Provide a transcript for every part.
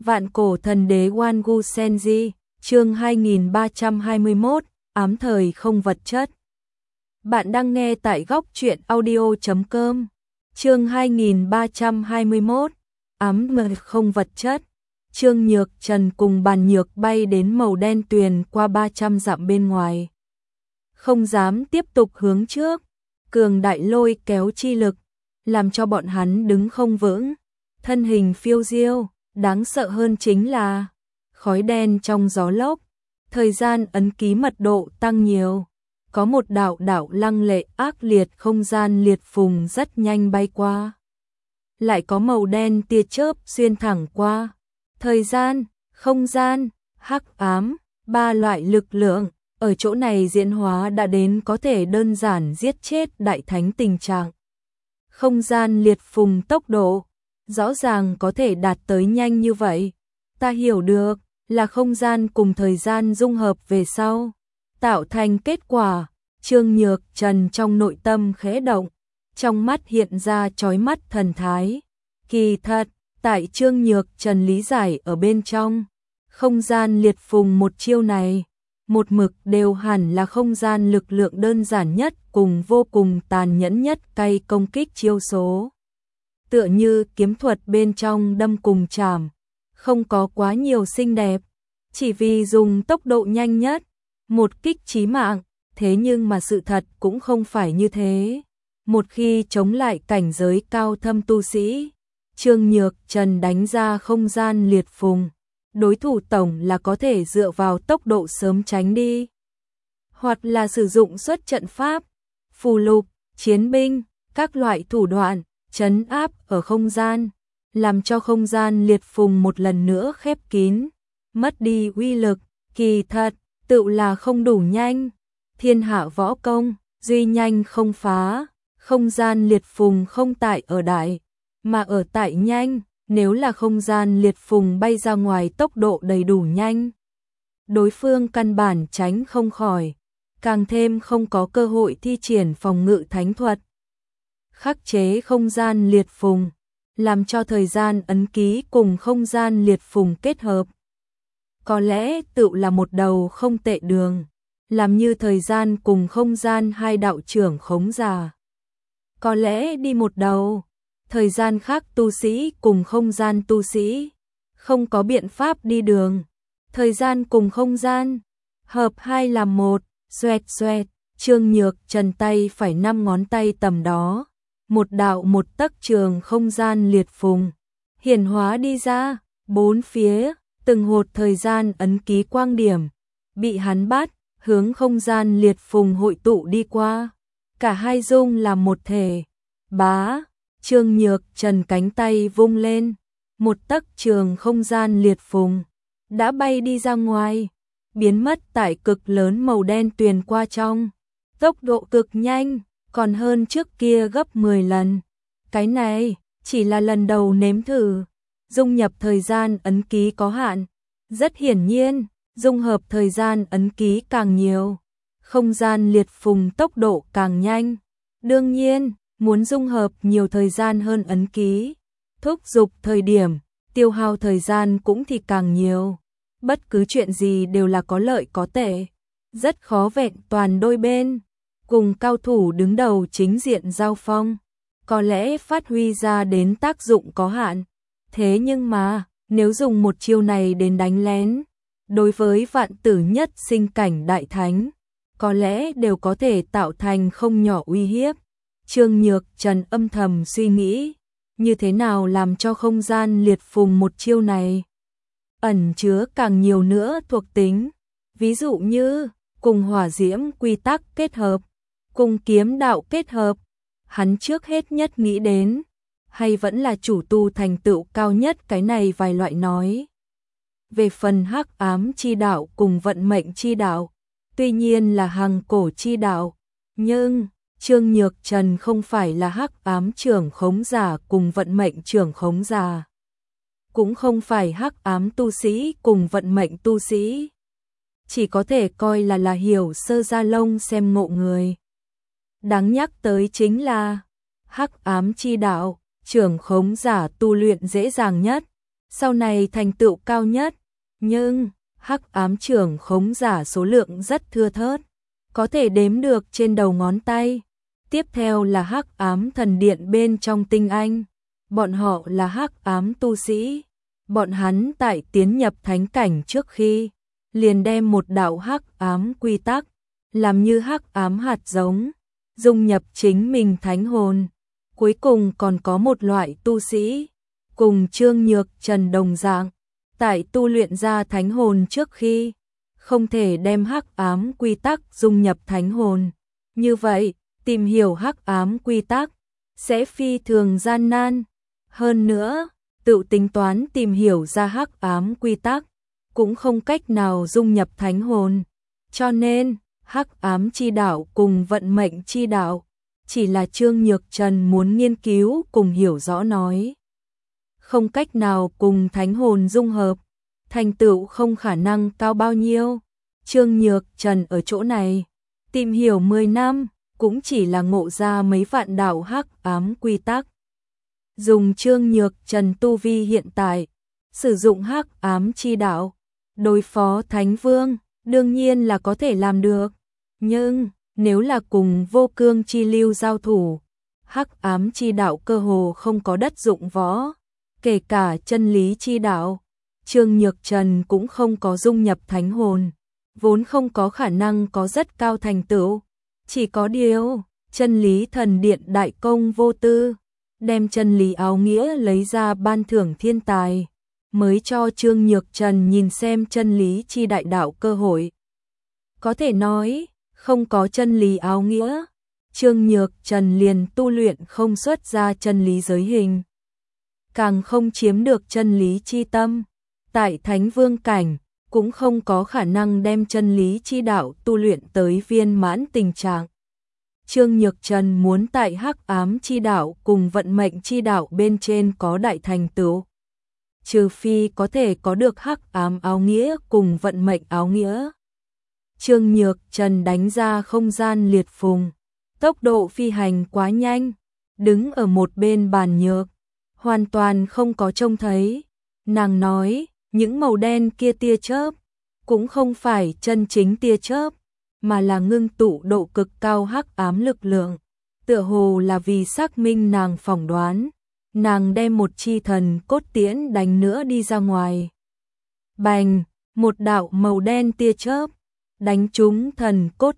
Vạn cổ thần đế Wangu Senji, chương 2321, ám thời không vật chất. Bạn đang nghe tại góc truyện audio.com. Chương 2321, ám thời không vật chất. Trương Nhược Trần cùng Bàn Nhược bay đến màu đen tuyền qua 300 dặm bên ngoài. Không dám tiếp tục hướng trước, cường đại lôi kéo chi lực, làm cho bọn hắn đứng không vững, thân hình phiêu diêu. Đáng sợ hơn chính là khói đen trong gió lốc, thời gian ấn ký mật độ tăng nhiều, có một đạo đạo lăng lệ ác liệt không gian liệt phùng rất nhanh bay qua. Lại có màu đen tia chớp xuyên thẳng qua, thời gian, không gian, hắc ám, ba loại lực lượng, ở chỗ này diễn hóa đã đến có thể đơn giản giết chết đại thánh tình trạng. Không gian liệt phùng tốc độ rõ ràng có thể đạt tới nhanh như vậy. Ta hiểu được là không gian cùng thời gian dung hợp về sau, tạo thành kết quả. Trương Nhược Trần trong nội tâm khẽ động, trong mắt hiện ra chói mắt thần thái. Kỳ thật, tại Trương Nhược Trần lý giải ở bên trong, không gian liệt phùng một chiêu này, một mực đều hẳn là không gian lực lượng đơn giản nhất cùng vô cùng tàn nhẫn nhất cay công kích chiêu số. Tựa như kiếm thuật bên trong đâm cùng chảm, không có quá nhiều xinh đẹp, chỉ vì dùng tốc độ nhanh nhất, một kích chí mạng, thế nhưng mà sự thật cũng không phải như thế. Một khi chống lại cảnh giới cao thâm tu sĩ, Trương Nhược Trần đánh ra không gian liệt phùng, đối thủ tổng là có thể dựa vào tốc độ sớm tránh đi, hoặc là sử dụng xuất trận pháp, phù lục, chiến binh, các loại thủ đoạn trấn áp ở không gian, làm cho không gian liệt phùng một lần nữa khép kín, mất đi uy lực. Kỳ thật, tự là không đủ nhanh. Thiên hạ võ công, duy nhanh không phá, không gian liệt phùng không tại ở đại, mà ở tại nhanh. Nếu là không gian liệt phùng bay ra ngoài tốc độ đầy đủ nhanh, đối phương căn bản tránh không khỏi, càng thêm không có cơ hội thi triển phòng ngự thánh thuật. Khắc chế không gian liệt phùng, làm cho thời gian ấn ký cùng không gian liệt phùng kết hợp. Có lẽ tự là một đầu không tệ đường, làm như thời gian cùng không gian hai đạo trưởng khống giả. Có lẽ đi một đầu, thời gian khác tu sĩ cùng không gian tu sĩ, không có biện pháp đi đường. Thời gian cùng không gian, hợp hai làm một, xoẹt xoẹt, Trương Nhược Trần tay phải 5 ngón tay tầm đó. Một đạo một tấc trường không gian liệt phùng hiển hóa đi ra, bốn phía từng hột thời gian ấn ký quang điểm bị hắn bắt, hướng không gian liệt phùng hội tụ đi qua, cả hai dung làm một thể. Bá, Trương Nhược Trần cánh tay vung lên, một tấc trường không gian liệt phùng đã bay đi ra ngoài, biến mất tại cực lớn màu đen tuyền qua trong, tốc độ cực nhanh, còn hơn trước kia gấp 10 lần. Cái này chỉ là lần đầu nếm thử, dung nhập thời gian ấn ký có hạn, rất hiển nhiên, dung hợp thời gian ấn ký càng nhiều, không gian liệt phùng tốc độ càng nhanh. Đương nhiên, muốn dung hợp nhiều thời gian hơn ấn ký, thúc giục thời điểm, tiêu hao thời gian cũng thì càng nhiều. Bất cứ chuyện gì đều là có lợi có tệ, rất khó vẹn toàn đôi bên. Cùng cao thủ đứng đầu chính diện giao phong, có lẽ phát huy ra đến tác dụng có hạn. Thế nhưng mà, nếu dùng một chiêu này đến đánh lén, đối với vạn tử nhất sinh cảnh đại thánh, có lẽ đều có thể tạo thành không nhỏ uy hiếp. Trương Nhược Trần âm thầm suy nghĩ, như thế nào làm cho không gian liệt phùng một chiêu này ẩn chứa càng nhiều nữa thuộc tính, ví dụ như cùng hỏa diễm quy tắc kết hợp, cùng kiếm đạo kết hợp. Hắn trước hết nhất nghĩ đến, hay vẫn là chủ tu thành tựu cao nhất cái này vài loại nói. Về phần hắc ám chi đạo cùng vận mệnh chi đạo, tuy nhiên là hằng cổ chi đạo, nhưng Trương Nhược Trần không phải là hắc ám trưởng khống giả cùng vận mệnh trưởng khống giả, cũng không phải hắc ám tu sĩ cùng vận mệnh tu sĩ, chỉ có thể coi là hiểu sơ ra lông xem ngộ người. Đáng nhắc tới chính là hắc ám chi đạo, trưởng khống giả tu luyện dễ dàng nhất, sau này thành tựu cao nhất, nhưng hắc ám trưởng khống giả số lượng rất thưa thớt, có thể đếm được trên đầu ngón tay. Tiếp theo là hắc ám thần điện bên trong tinh anh, bọn họ là hắc ám tu sĩ, bọn hắn tại tiến nhập thánh cảnh trước khi liền đem một đạo hắc ám quy tắc làm như hắc ám hạt giống, dung nhập chính mình thánh hồn. Cuối cùng còn có một loại tu sĩ, cùng Trương Nhược Trần đồng dạng, tại tu luyện ra thánh hồn trước khi, không thể đem hắc ám quy tắc dung nhập thánh hồn. Như vậy, tìm hiểu hắc ám quy tắc sẽ phi thường gian nan. Hơn nữa, tự tính toán tìm hiểu ra hắc ám quy tắc cũng không cách nào dung nhập thánh hồn. Cho nên, hắc ám chi đạo cùng vận mệnh chi đạo chỉ là Trương Nhược Trần muốn nghiên cứu cùng hiểu rõ nói. Không cách nào cùng thánh hồn dung hợp, thành tựu không khả năng cao bao nhiêu. Trương Nhược Trần ở chỗ này, tìm hiểu 10 năm, cũng chỉ là ngộ ra mấy vạn đạo hắc ám quy tắc. Dùng Trương Nhược Trần tu vi hiện tại, sử dụng hắc ám chi đạo, đối phó Thánh Vương, đương nhiên là có thể làm được. Nhưng, nếu là cùng Vô Cương chi lưu giao thủ, hắc ám chi đạo cơ hồ không có đất dụng võ, kể cả chân lý chi đạo, Trương Nhược Trần cũng không có dung nhập thánh hồn, vốn không có khả năng có rất cao thành tựu. Chỉ có điều, chân lý thần điện đại công vô tư, đem chân lý áo nghĩa lấy ra ban thưởng thiên tài, mới cho Trương Nhược Trần nhìn xem chân lý chi đại đạo cơ hội. Có thể nói, không có chân lý áo nghĩa, Trương Nhược Trần liền tu luyện không xuất ra chân lý giới hình, càng không chiếm được chân lý chi tâm. Tại Thánh Vương cảnh, cũng không có khả năng đem chân lý chi đạo tu luyện tới viên mãn tình trạng. Trương Nhược Trần muốn tại hắc ám chi đạo cùng vận mệnh chi đạo bên trên có đại thành tựu, trừ phi có thể có được hắc ám áo nghĩa cùng vận mệnh áo nghĩa. Trương Nhược Trần đánh ra không gian liệt phùng, tốc độ phi hành quá nhanh, đứng ở một bên bàn nhược, hoàn toàn không có trông thấy. Nàng nói, những màu đen kia tia chớp, cũng không phải chân chính tia chớp, mà là ngưng tụ độ cực cao hắc ám lực lượng, tựa hồ là vì xác minh nàng phỏng đoán. Nàng đem một chi thần cốt tiễn đánh nữa đi ra ngoài. Bành, một đạo màu đen tia chớp đánh trúng thần cốt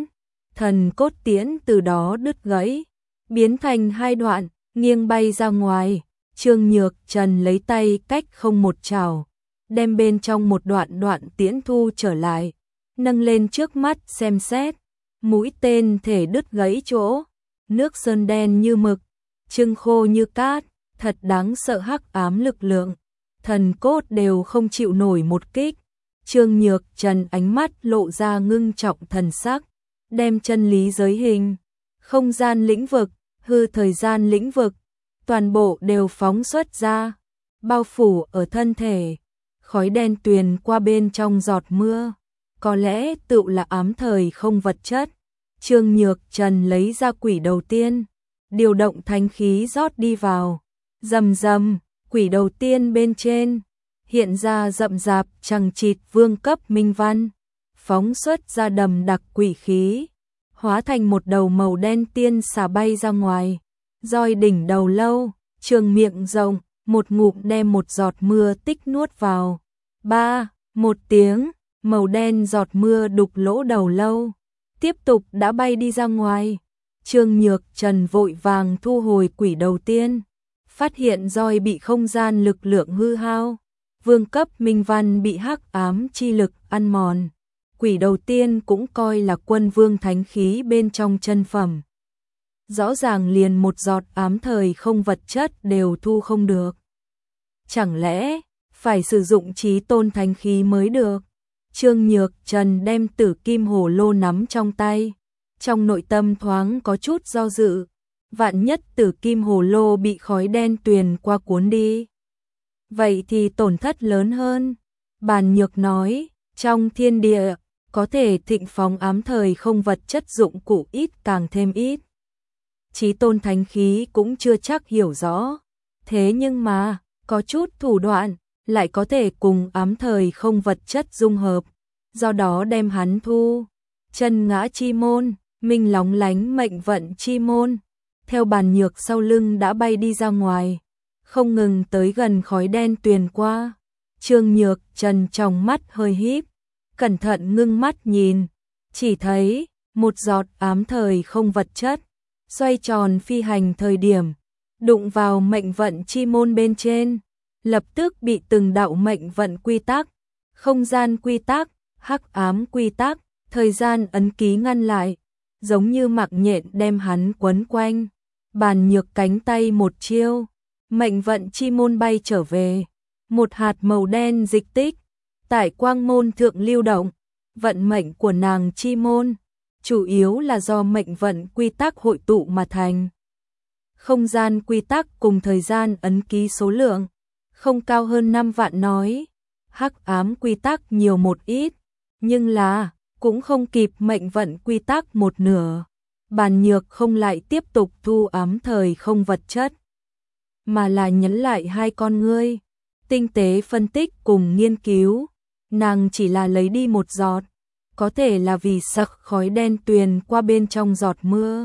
tiễn từ đó đứt gãy, biến thành hai đoạn, nghiêng bay ra ngoài. Trương Nhược Trần lấy tay cách không một chảo, đem bên trong một đoạn tiễn thu trở lại, nâng lên trước mắt xem xét, mũi tên thể đứt gãy chỗ, nước sơn đen như mực, trưng khô như cát, thật đáng sợ hắc ám lực lượng, thần cốt đều không chịu nổi một kích. Trương Nhược Trần ánh mắt lộ ra ngưng trọng thần sắc, đem chân lý giới hình, không gian lĩnh vực, hư thời gian lĩnh vực, toàn bộ đều phóng xuất ra, bao phủ ở thân thể, khói đen tuyền qua bên trong giọt mưa, có lẽ tựu là ám thời không vật chất. Trương Nhược Trần lấy ra quỷ đầu tiên, điều động thánh khí rót đi vào, rầm rầm, quỷ đầu tiên bên trên hiện ra rậm rạp chằng chịt vương cấp minh văn, phóng xuất ra đầm đặc quỷ khí, hóa thành một đầu màu đen tiên xà bay ra ngoài, roi đỉnh đầu lâu, trường miệng rộng, một ngụm đem một giọt mưa tích nuốt vào. Một tiếng, màu đen giọt mưa đục lỗ đầu lâu, tiếp tục đã bay đi ra ngoài. Trương Nhược Trần vội vàng thu hồi quỷ đầu tiên, phát hiện roi bị không gian lực lượng hư hao, vương cấp minh văn bị hắc ám chi lực ăn mòn. Quỷ đầu tiên cũng coi là quân vương thánh khí bên trong chân phẩm, rõ ràng liền một giọt ám thời không vật chất đều thu không được. Chẳng lẽ phải sử dụng chí tôn thánh khí mới được? Trương Nhược Trần đem tử kim hồ lô nắm trong tay, trong nội tâm thoáng có chút do dự, vạn nhất tử kim hồ lô bị khói đen tuyền qua cuốn đi, vậy thì tổn thất lớn hơn. Bàn Nhược nói, trong thiên địa có thể thịnh phóng ám thời không vật chất dụng cụ ít càng thêm ít. Chí tôn thánh khí cũng chưa chắc hiểu rõ, thế nhưng mà có chút thủ đoạn, lại có thể cùng ám thời không vật chất dung hợp, do đó đem hắn thu. Chân ngã chi môn, minh lóng lánh mệnh vận chi môn, theo Bàn Nhược sau lưng đã bay đi ra ngoài, không ngừng tới gần khói đen tuyền qua. Trương Nhược Trần trong mắt hơi híp, cẩn thận ngưng mắt nhìn, chỉ thấy một giọt ám thời không vật chất xoay tròn phi hành thời điểm, đụng vào mệnh vận chi môn bên trên, lập tức bị từng đạo mệnh vận quy tắc, không gian quy tắc, hắc ám quy tắc, thời gian ấn ký ngăn lại, giống như mặc nhện đem hắn quấn quanh. Bàn Nhược cánh tay một chiêu, mệnh vận chi môn bay trở về, một hạt màu đen dịch tích tại quang môn thượng lưu động. Vận mệnh của nàng chi môn chủ yếu là do mệnh vận quy tắc hội tụ mà thành. Không gian quy tắc cùng thời gian ấn ký số lượng không cao hơn 5 vạn nói, hắc ám quy tắc nhiều một ít, nhưng là cũng không kịp mệnh vận quy tắc một nửa. Bàn Nhược không lại tiếp tục thu ám thời không vật chất, mà là nhấn lại hai con ngươi, tinh tế phân tích cùng nghiên cứu. Nàng chỉ là lấy đi một giọt, có thể là vì sặc khói đen tuyền qua bên trong giọt mưa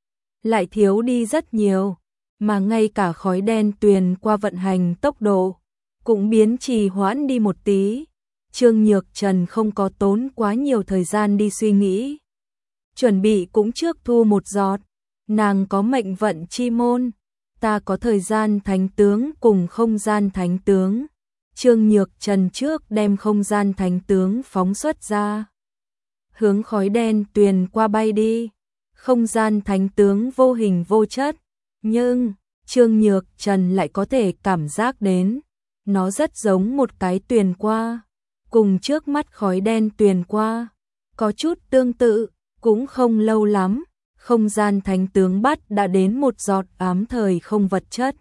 lại thiếu đi rất nhiều, mà ngay cả khói đen tuyền qua vận hành tốc độ cũng biến trì hoãn đi một tí. Trương Nhược Trần không có tốn quá nhiều thời gian đi suy nghĩ, chuẩn bị cũng trước thu một giọt. Nàng có mệnh vận chi môn, ta có thời gian thánh tướng cùng không gian thánh tướng. Trương Nhược Trần trước đem không gian thánh tướng phóng xuất ra, hướng khói đen tuyền qua bay đi. Không gian thánh tướng vô hình vô chất, nhưng Trương Nhược Trần lại có thể cảm giác đến, nó rất giống một cái tuyền qua, cùng trước mắt khói đen tuyền qua có chút tương tự. Cũng không lâu lắm, không gian thánh tướng bắt đã đến một giọt ám thời không vật chất,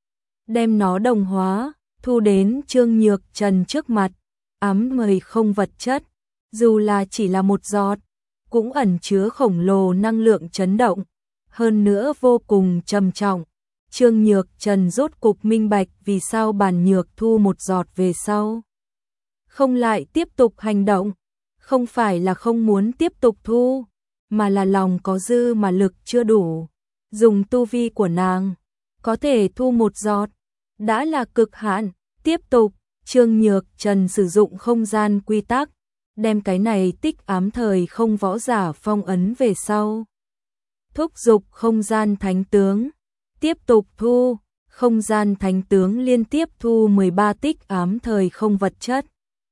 đem nó đồng hóa, thu đến Trương Nhược Trần trước mặt. Ám thời không vật chất, dù là chỉ là một giọt, cũng ẩn chứa khổng lồ năng lượng chấn động, hơn nữa vô cùng trầm trọng. Trương Nhược Trần rốt cục minh bạch vì sao Bàn Nhược thu một giọt về sau không lại tiếp tục hành động, không phải là không muốn tiếp tục thu, mà là lòng có dư mà lực chưa đủ. Dùng tu vi của nàng, có thể thu một giọt đã là cực hạn. Tiếp tục, Trương Nhược Trần sử dụng không gian quy tắc, đem cái này tích ám thời không võ giả phong ấn về sau. Thúc giục không gian thánh tướng, tiếp tục thu. Không gian thánh tướng liên tiếp thu 13 tích ám thời không vật chất,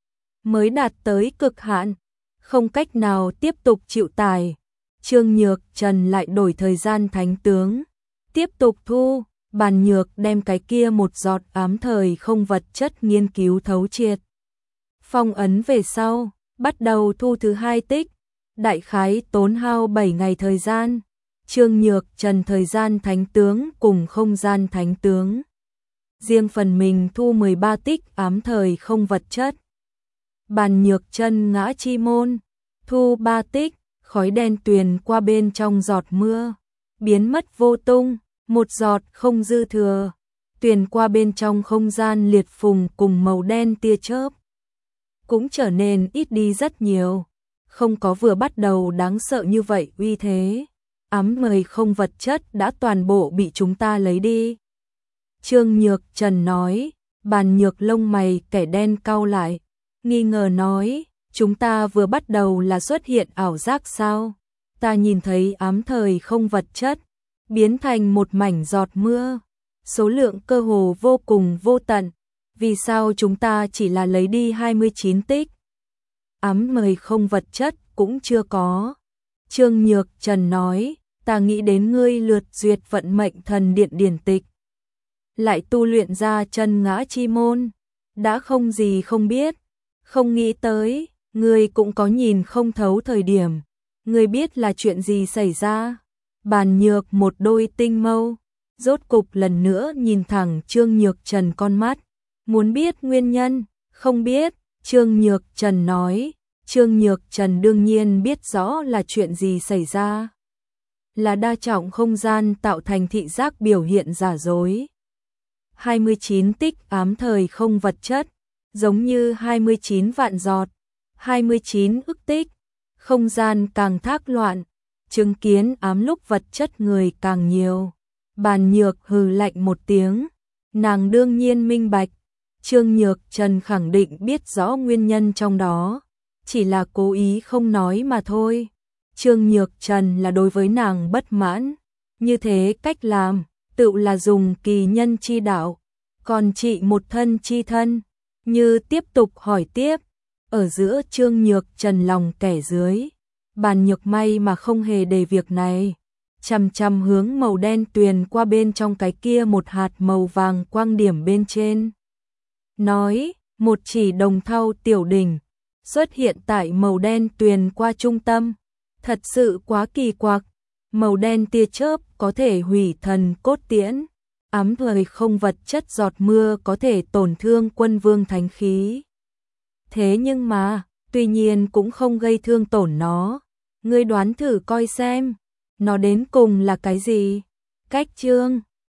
mới đạt tới cực hạn, không cách nào tiếp tục chịu tải. Trương Nhược Trần lại đổi thời gian thánh tướng, tiếp tục thu. Bàn Nhược đem cái kia một giọt ám thời không vật chất nghiên cứu thấu triệt, phong ấn về sau, bắt đầu thu thứ hai tích, đại khái tốn hao 7 ngày thời gian. Trương Nhược Trần thời gian thánh tướng cùng không gian thánh tướng, riêng phần mình thu 13 tích ám thời không vật chất. Bàn Nhược chân ngã chi môn, thu 3 tích, khói đen tuyền qua bên trong giọt mưa, biến mất vô tung, một giọt không dư thừa, tuyền qua bên trong không gian liệt phùng cùng màu đen tia chớp cũng trở nên ít đi rất nhiều, không có vừa bắt đầu đáng sợ như vậy uy thế. Ám thời không vật chất đã toàn bộ bị chúng ta lấy đi. Trương Nhược Trần nói. Bàn Nhược lông mày kẻ đen cau lại, nghi ngờ nói, chúng ta vừa bắt đầu là xuất hiện ảo giác sao? Ta nhìn thấy ám thời không vật chất biến thành một mảnh giọt mưa, số lượng cơ hồ vô cùng vô tận, vì sao chúng ta chỉ là lấy đi 29 tích? Ám thời không vật chất cũng chưa có. Trương Nhược Trần nói, ta nghĩ đến ngươi lượt duyệt vận mệnh thần điện điển tịch, lại tu luyện ra chân ngã chi môn, đã không gì không biết, không nghĩ tới, ngươi cũng có nhìn không thấu thời điểm, ngươi biết là chuyện gì xảy ra. Bàn Nhược một đôi tinh mâu, rốt cục lần nữa nhìn thẳng Trương Nhược Trần con mắt, muốn biết nguyên nhân. Không biết. Trương Nhược Trần nói. Trương Nhược Trần đương nhiên biết rõ là chuyện gì xảy ra, là đa trọng không gian tạo thành thị giác biểu hiện giả dối. 29 tích ám thời không vật chất, giống như 29 vạn giọt, 29 ức tích, không gian càng thác loạn, chứng kiến ám lúc vật chất người càng nhiều. Bàn Nhược hừ lạnh một tiếng, nàng đương nhiên minh bạch, Trương Nhược Trần khẳng định biết rõ nguyên nhân trong đó, chỉ là cố ý không nói mà thôi. Trương Nhược Trần là đối với nàng bất mãn, như thế cách làm, tự là dùng kỳ nhân chi đạo, còn trị một thân chi thân, như tiếp tục hỏi tiếp, ở giữa Trương Nhược Trần lòng kẻ dưới, Bàn Nhược may mà không hề để việc này, chằm chằm hướng màu đen tuyền qua bên trong cái kia một hạt màu vàng quang điểm bên trên. Nói, một chỉ đồng thau tiểu đỉnh, xuất hiện tại màu đen tuyền qua trung tâm, thật sự quá kỳ quặc, màu đen tia chớp có thể hủy thần cốt tiễn, ám thời không vật chất giọt mưa có thể tổn thương quân vương thánh khí. Thế nhưng mà, tuy nhiên cũng không gây thương tổn nó, ngươi đoán thử coi xem, nó đến cùng là cái gì? Cách chương